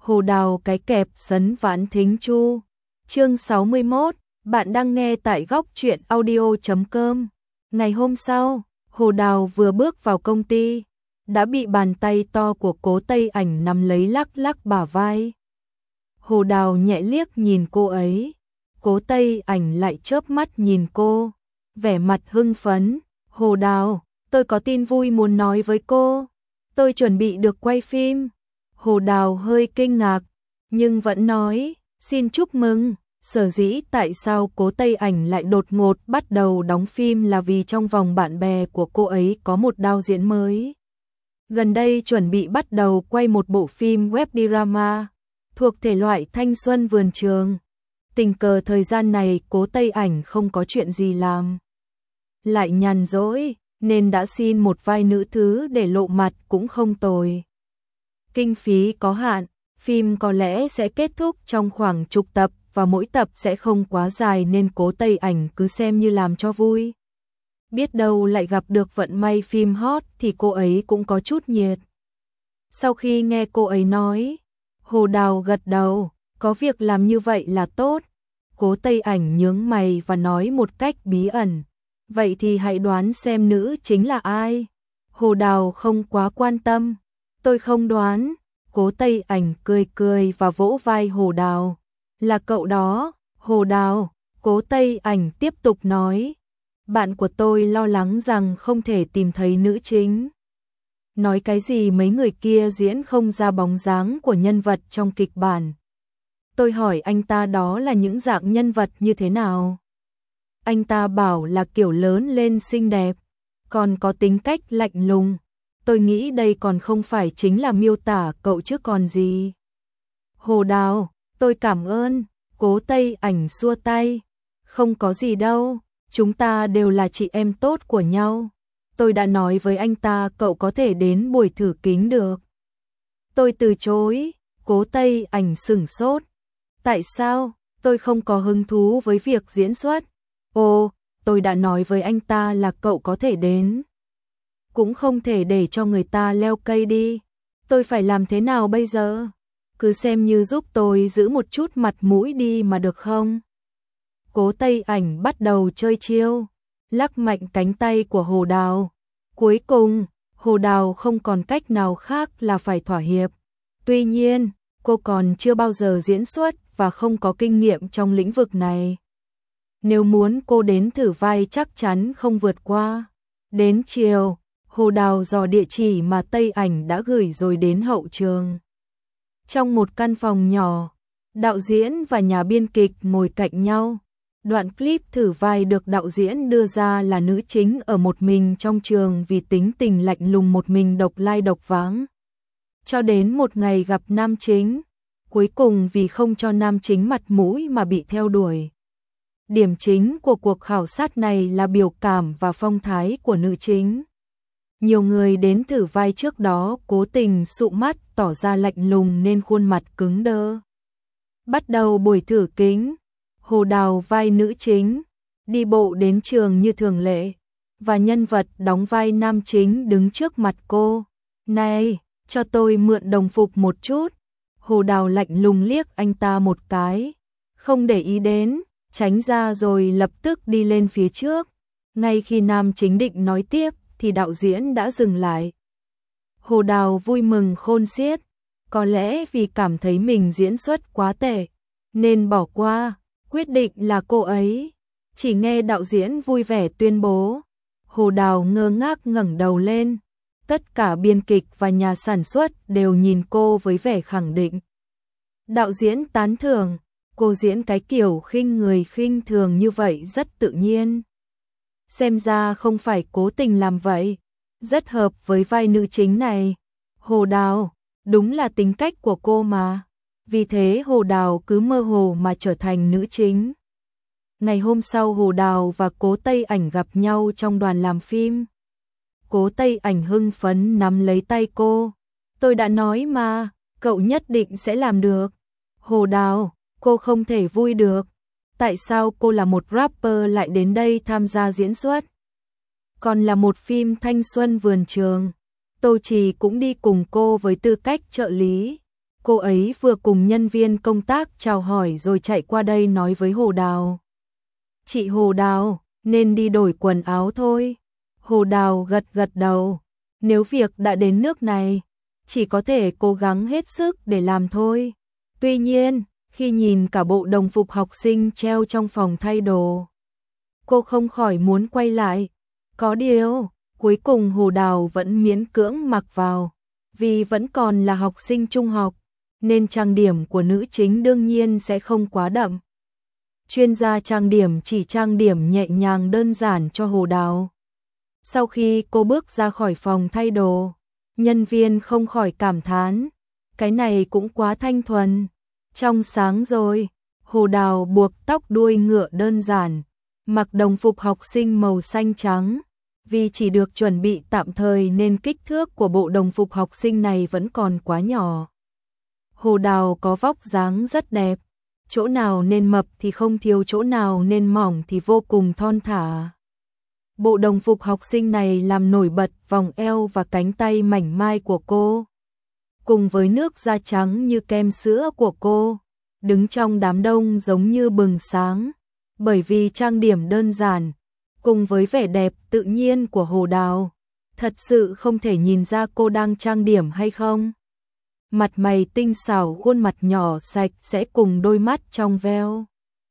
Hồ Đào cái kẹp sấn vãn thính chu. Chương 61, bạn đang nghe tại góc truyện audio.com. Ngày hôm sau, Hồ Đào vừa bước vào công ty, đã bị bàn tay to của Cố Tây Ảnh nắm lấy lắc lắc bả vai. Hồ Đào nhẹ liếc nhìn cô ấy, Cố Tây Ảnh lại chớp mắt nhìn cô, vẻ mặt hưng phấn. Hồ Đào, tôi có tin vui muốn nói với cô, tôi chuẩn bị được quay phim. Hồ Đào hơi kinh ngạc, nhưng vẫn nói, xin chúc mừng. Sở dĩ tại sao Cố Tây Ảnh lại đột ngột bắt đầu đóng phim là vì trong vòng bạn bè của cô ấy có một đạo diễn mới. Gần đây chuẩn bị bắt đầu quay một bộ phim web drama, thuộc thể loại thanh xuân vườn trường. Tình cờ thời gian này Cố Tây Ảnh không có chuyện gì làm, lại nhàn rỗi, nên đã xin một vai nữ thứ để lộ mặt cũng không tồi. Kinh phí có hạn, phim có lẽ sẽ kết thúc trong khoảng chục tập và mỗi tập sẽ không quá dài nên Cố Tây Ảnh cứ xem như làm cho vui. Biết đâu lại gặp được vận may phim hot thì cô ấy cũng có chút nhiệt. Sau khi nghe cô ấy nói, Hồ Đào gật đầu, có việc làm như vậy là tốt. Cố Tây Ảnh nhướng mày và nói một cách bí ẩn, vậy thì hãy đoán xem nữ chính là ai. Hồ Đào không quá quan tâm, tôi không đoán. Cố Tây Ảnh cười cười và vỗ vai Hồ Đào, là cậu đó. Hồ Đào, Cố Tây Ảnh tiếp tục nói, bạn của tôi lo lắng rằng không thể tìm thấy nữ chính. Nói cái gì mấy người kia diễn không ra bóng dáng của nhân vật trong kịch bản. Tôi hỏi anh ta đó là những dạng nhân vật như thế nào. Anh ta bảo là kiểu lớn lên xinh đẹp, còn có tính cách lạnh lùng. Tôi nghĩ đây còn không phải chính là miêu tả cậu chứ còn gì. Hồ Đào, tôi cảm ơn. Cố Tây Ảnh xua tay, không có gì đâu, chúng ta đều là chị em tốt của nhau. Tôi đã nói với anh ta cậu có thể đến buổi thử kính được. Tôi từ chối. Cố Tây Ảnh sửng sốt. Tại sao? Tôi không có hứng thú với việc diễn xuất. Ồ, tôi đã nói với anh ta là cậu có thể đến. Cũng không thể để cho người ta leo cây đi. Tôi phải làm thế nào bây giờ? Cứ xem như giúp tôi giữ một chút mặt mũi đi mà được không? Cố Tây Ảnh bắt đầu chơi chiêu, lắc mạnh cánh tay của Hồ Đào. Cuối cùng, Hồ Đào không còn cách nào khác là phải thỏa hiệp. Tuy nhiên, cô còn chưa bao giờ diễn xuất và không có kinh nghiệm trong lĩnh vực này. Nếu muốn cô đến thử vai chắc chắn không vượt qua. Đến chiều, Hồ Đào dò địa chỉ mà Tây Ảnh đã gửi rồi đến hậu trường. Trong một căn phòng nhỏ, đạo diễn và nhà biên kịch ngồi cạnh nhau. Đoạn clip thử vai được đạo diễn đưa ra là nữ chính ở một mình trong trường vì tính tình lạnh lùng, một mình độc lai độc vãng. Cho đến một ngày gặp nam chính, cuối cùng vì không cho nam chính mặt mũi mà bị theo đuổi. Điểm chính của cuộc khảo sát này là biểu cảm và phong thái của nữ chính. Nhiều người đến thử vai trước đó cố tình sụ mắt tỏ ra lạnh lùng nên khuôn mặt cứng đơ. Bắt đầu buổi thử kính, Hồ Đào vai nữ chính, đi bộ đến trường như thường lệ, và nhân vật đóng vai nam chính đứng trước mặt cô. Này, cho tôi mượn đồng phục một chút. Hồ Đào lạnh lùng liếc anh ta một cái, không để ý đến, tránh ra rồi lập tức đi lên phía trước. Ngay khi nam chính định nói tiếp thì đạo diễn đã dừng lại. Hồ Đào vui mừng khôn xiết, có lẽ vì cảm thấy mình diễn xuất quá tệ nên bỏ qua, quyết định là cô ấy. Chỉ nghe đạo diễn vui vẻ tuyên bố, Hồ Đào ngơ ngác ngẩng đầu lên. Tất cả biên kịch và nhà sản xuất đều nhìn cô với vẻ khẳng định. Đạo diễn tán thưởng, cô diễn cái kiểu khinh người khinh thường như vậy rất tự nhiên. Xem ra không phải cố tình làm vậy, rất hợp với vai nữ chính này. Hồ Đào, đúng là tính cách của cô mà. Vì thế Hồ Đào cứ mơ hồ mà trở thành nữ chính. Ngày hôm sau Hồ Đào và Cố Tây Ảnh gặp nhau trong đoàn làm phim. Cố Tây Ảnh hưng phấn nắm lấy tay cô. Tôi đã nói mà, cậu nhất định sẽ làm được. Hồ Đào, cô không thể vui được. Tại sao cô là một rapper lại đến đây tham gia diễn xuất? Còn là một phim thanh xuân vườn trường. Tô Trì cũng đi cùng cô với tư cách trợ lý. Cô ấy vừa cùng nhân viên công tác chào hỏi rồi chạy qua đây nói với Hồ Đào. Chị Hồ Đào, nên đi đổi quần áo thôi. Hồ Đào gật gật đầu. Nếu việc đã đến nước này, chỉ có thể cố gắng hết sức để làm thôi. Tuy nhiên, khi nhìn cả bộ đồng phục học sinh treo trong phòng thay đồ, cô không khỏi muốn quay lại. Có điều, cuối cùng Hồ Đào vẫn miễn cưỡng mặc vào, vì vẫn còn là học sinh trung học, nên trang điểm của nữ chính đương nhiên sẽ không quá đậm. Chuyên gia trang điểm chỉ trang điểm nhẹ nhàng đơn giản cho Hồ Đào. Sau khi cô bước ra khỏi phòng thay đồ, nhân viên không khỏi cảm thán, cái này cũng quá thanh thuần, trong sáng rồi. Hồ Đào buộc tóc đuôi ngựa đơn giản, mặc đồng phục học sinh màu xanh trắng, vì chỉ được chuẩn bị tạm thời nên kích thước của bộ đồng phục học sinh này vẫn còn quá nhỏ. Hồ Đào có vóc dáng rất đẹp, chỗ nào nên mập thì không thiếu, chỗ nào nên mỏng thì vô cùng thon thả. Bộ đồng phục học sinh này làm nổi bật vòng eo và cánh tay mảnh mai của cô, cùng với nước da trắng như kem sữa của cô, đứng trong đám đông giống như bừng sáng, bởi vì trang điểm đơn giản, cùng với vẻ đẹp tự nhiên của Hồ Đào, thật sự không thể nhìn ra cô đang trang điểm hay không. Mặt mày tinh xảo, khuôn mặt nhỏ sạch sẽ cùng đôi mắt trong veo,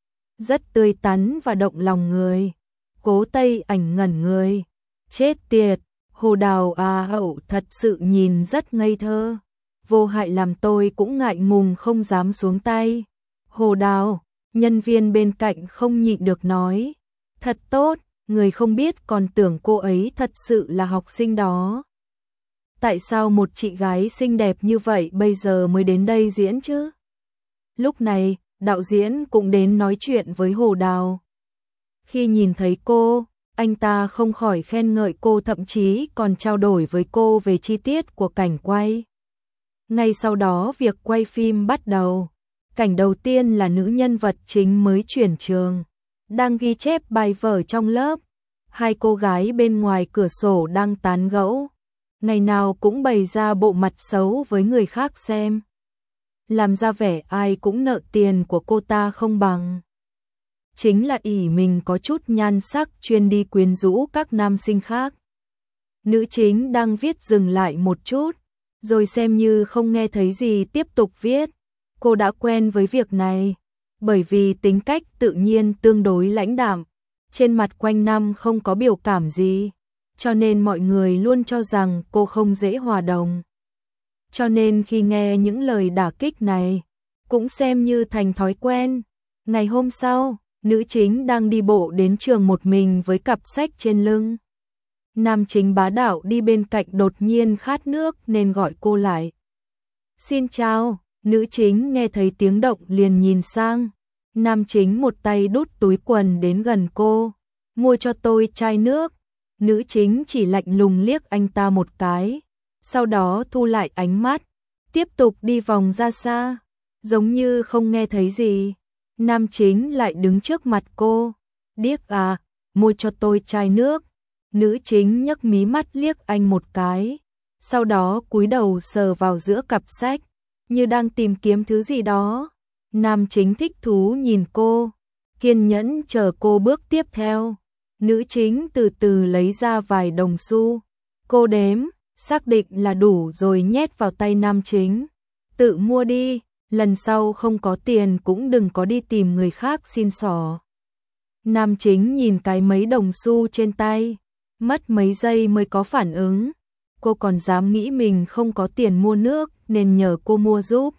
rất tươi tắn và động lòng người. Cố Tây Ảnh ngẩn người, chết tiệt, Hồ Đào hậu thật sự nhìn rất ngây thơ, vô hại làm tôi cũng ngại ngùng không dám xuống tay. Hồ Đào, nhân viên bên cạnh không nhịn được nói, thật tốt, người không biết còn tưởng cô ấy thật sự là học sinh đó. Tại sao một chị gái xinh đẹp như vậy bây giờ mới đến đây diễn chứ? Lúc này, đạo diễn cũng đến nói chuyện với Hồ Đào. Khi nhìn thấy cô, anh ta không khỏi khen ngợi cô, thậm chí còn trao đổi với cô về chi tiết của cảnh quay. Ngay sau đó việc quay phim bắt đầu. Cảnh đầu tiên là nữ nhân vật chính mới chuyển trường, đang ghi chép bài vở trong lớp. Hai cô gái bên ngoài cửa sổ đang tán gẫu, ngày nào cũng bày ra bộ mặt xấu với người khác xem, làm ra vẻ ai cũng nợ tiền của cô ta không bằng. Chính là ỷ mình có chút nhan sắc chuyên đi quyến rũ các nam sinh khác. Nữ chính đang viết dừng lại một chút, rồi xem như không nghe thấy gì tiếp tục viết. Cô đã quen với việc này, bởi vì tính cách tự nhiên tương đối lãnh đạm, trên mặt quanh năm không có biểu cảm gì, cho nên mọi người luôn cho rằng cô không dễ hòa đồng. Cho nên khi nghe những lời đả kích này, cũng xem như thành thói quen. Ngày hôm sau, nữ chính đang đi bộ đến trường một mình với cặp sách trên lưng. Nam chính bá đạo đi bên cạnh đột nhiên khát nước nên gọi cô lại. Xin chào, nữ chính nghe thấy tiếng động liền nhìn sang. Nam chính một tay đút túi quần đến gần cô. Mua cho tôi chai nước. Nữ chính chỉ lạnh lùng liếc anh ta một cái, sau đó thu lại ánh mắt, tiếp tục đi vòng ra xa, giống như không nghe thấy gì. Nam chính lại đứng trước mặt cô. Điếc à, mua cho tôi chai nước. Nữ chính nhấc mí mắt liếc anh một cái, sau đó cúi đầu sờ vào giữa cặp sách, như đang tìm kiếm thứ gì đó. Nam chính thích thú nhìn cô, kiên nhẫn chờ cô bước tiếp theo. Nữ chính từ từ lấy ra vài đồng xu. Cô đếm, xác định là đủ rồi nhét vào tay nam chính. Tự mua đi, lần sau không có tiền cũng đừng có đi tìm người khác xin xỏ. Nam chính nhìn cái mấy đồng xu trên tay, mất mấy giây mới có phản ứng. Cô còn dám nghĩ mình không có tiền mua nước nên nhờ cô mua giúp.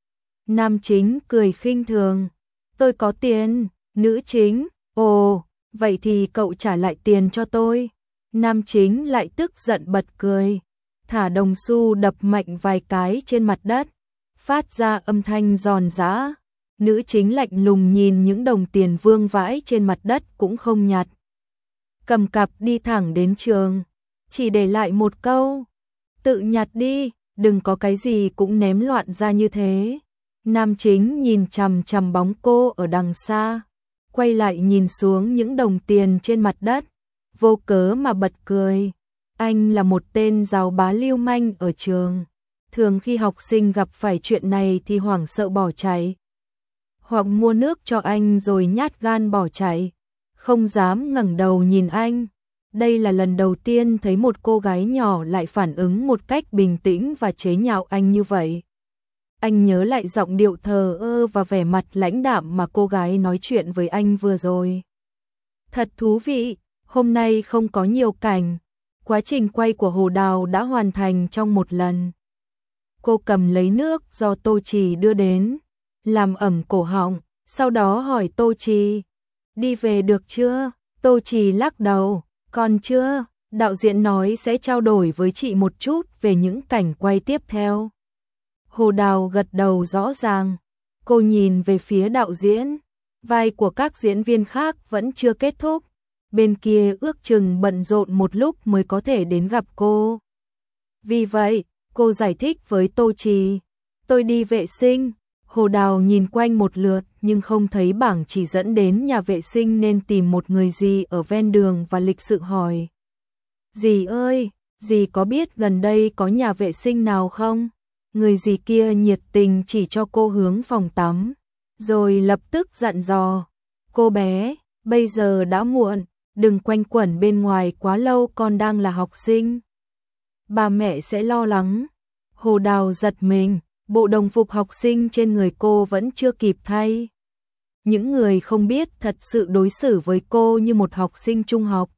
Nam chính cười khinh thường. Tôi có tiền. Nữ chính, ồ, vậy thì cậu trả lại tiền cho tôi. Nam chính lại tức giận bật cười, thả đồng xu đập mạnh vài cái trên mặt đất, phát ra âm thanh giòn giã. Nữ chính lạnh lùng nhìn những đồng tiền vương vãi trên mặt đất cũng không nhặt. Cầm cặp đi thẳng đến trường, chỉ để lại một câu, tự nhặt đi, đừng có cái gì cũng ném loạn ra như thế. Nam chính nhìn chằm chằm bóng cô ở đằng xa, quay lại nhìn xuống những đồng tiền trên mặt đất, vô cớ mà bật cười. Anh là một tên giáo bá lưu manh ở trường, Thường khi học sinh gặp phải chuyện này thì hoảng sợ bỏ chạy, hoặc mua nước cho anh rồi nhát gan bỏ chạy, không dám ngẩng đầu nhìn anh. Đây là lần đầu tiên thấy một cô gái nhỏ lại phản ứng một cách bình tĩnh và chế nhạo anh như vậy. Anh nhớ lại giọng điệu thờ ơ và vẻ mặt lãnh đạm mà cô gái nói chuyện với anh vừa rồi. Thật thú vị, hôm nay không có nhiều cảnh. Quá trình quay của Hồ Đào đã hoàn thành trong một lần. Cô cầm lấy nước do Tô Trì đưa đến, làm ẩm cổ họng, sau đó hỏi Tô Trì, đi về được chưa? Tô Trì lắc đầu, còn chưa, đạo diễn nói sẽ trao đổi với chị một chút về những cảnh quay tiếp theo. Hồ Đào gật đầu rõ ràng, cô nhìn về phía đạo diễn, vai của các diễn viên khác vẫn chưa kết thúc, bên kia ước chừng bận rộn một lúc mới có thể đến gặp cô. Vì vậy, cô giải thích với Tô Trì, tôi đi vệ sinh. Hồ Đào nhìn quanh một lượt nhưng không thấy bảng chỉ dẫn đến nhà vệ sinh nên tìm một người dì ở ven đường và lịch sự hỏi. Dì ơi, dì có biết gần đây có nhà vệ sinh nào không? Người dì kia nhiệt tình chỉ cho cô hướng phòng tắm, rồi lập tức dặn dò. Cô bé, bây giờ đã muộn, đừng quanh quẩn bên ngoài quá lâu, con đang là học sinh. Bà mẹ sẽ lo lắng. Hồ Đào giật mình, bộ đồng phục học sinh trên người cô vẫn chưa kịp thay. Những người không biết thật sự đối xử với cô như một học sinh trung học.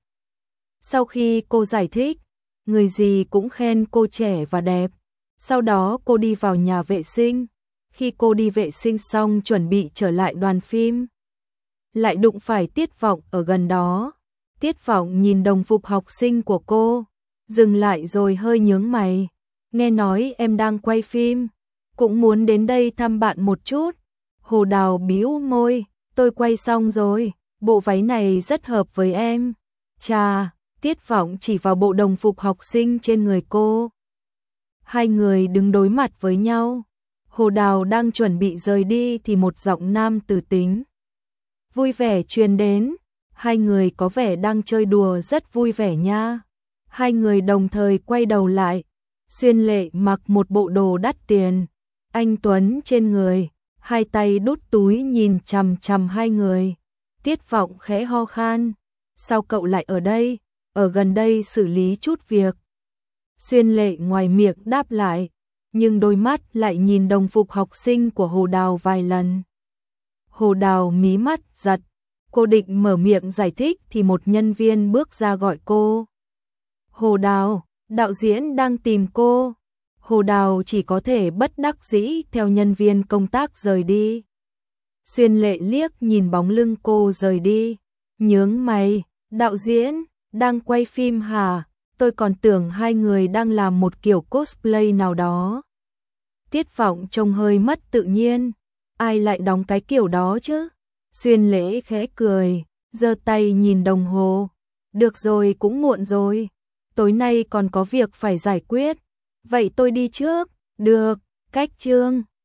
Sau khi cô giải thích, người gì cũng khen cô trẻ và đẹp. Sau đó cô đi vào nhà vệ sinh. Khi cô đi vệ sinh xong chuẩn bị trở lại đoàn phim, lại đụng phải Tiết Vọng ở gần đó. Tiết Vọng nhìn đồng phục học sinh của cô, dừng lại rồi hơi nhướng mày. Nghe nói em đang quay phim, cũng muốn đến đây thăm bạn một chút. Hồ Đào bĩu môi, tôi quay xong rồi, bộ váy này rất hợp với em. Chà, Tiết Vọng chỉ vào bộ đồng phục học sinh trên người cô. Hai người đứng đối mặt với nhau. Hồ Đào đang chuẩn bị rời đi thì một giọng nam từ tính vui vẻ truyền đến. Hai người có vẻ đang chơi đùa rất vui vẻ nha. Hai người đồng thời quay đầu lại. Xuyên Lệ mặc một bộ đồ đắt tiền, anh tuấn trên người, hai tay đút túi nhìn chằm chằm hai người. Tiết Vọng khẽ ho khan, sao cậu lại ở đây? Ở gần đây xử lý chút việc. Xuyên Lệ ngoài miệng đáp lại, nhưng đôi mắt lại nhìn đồng phục học sinh của Hồ Đào vài lần. Hồ Đào mí mắt giật, cô định mở miệng giải thích thì một nhân viên bước ra gọi cô. Hồ Đào, đạo diễn đang tìm cô. Hồ Đào chỉ có thể bất đắc dĩ theo nhân viên công tác rời đi. Xuyên Lệ liếc nhìn bóng lưng cô rời đi, nhướng mày, đạo diễn, đang quay phim hả? Tôi còn tưởng hai người đang làm một kiểu cosplay nào đó. Tiết Vọng trông hơi mất tự nhiên, ai lại đóng cái kiểu đó chứ? Xuyên Lệ khẽ cười, giơ tay nhìn đồng hồ. Được rồi, cũng muộn rồi. Tối nay còn có việc phải giải quyết. Vậy tôi đi trước. Được, cách chương.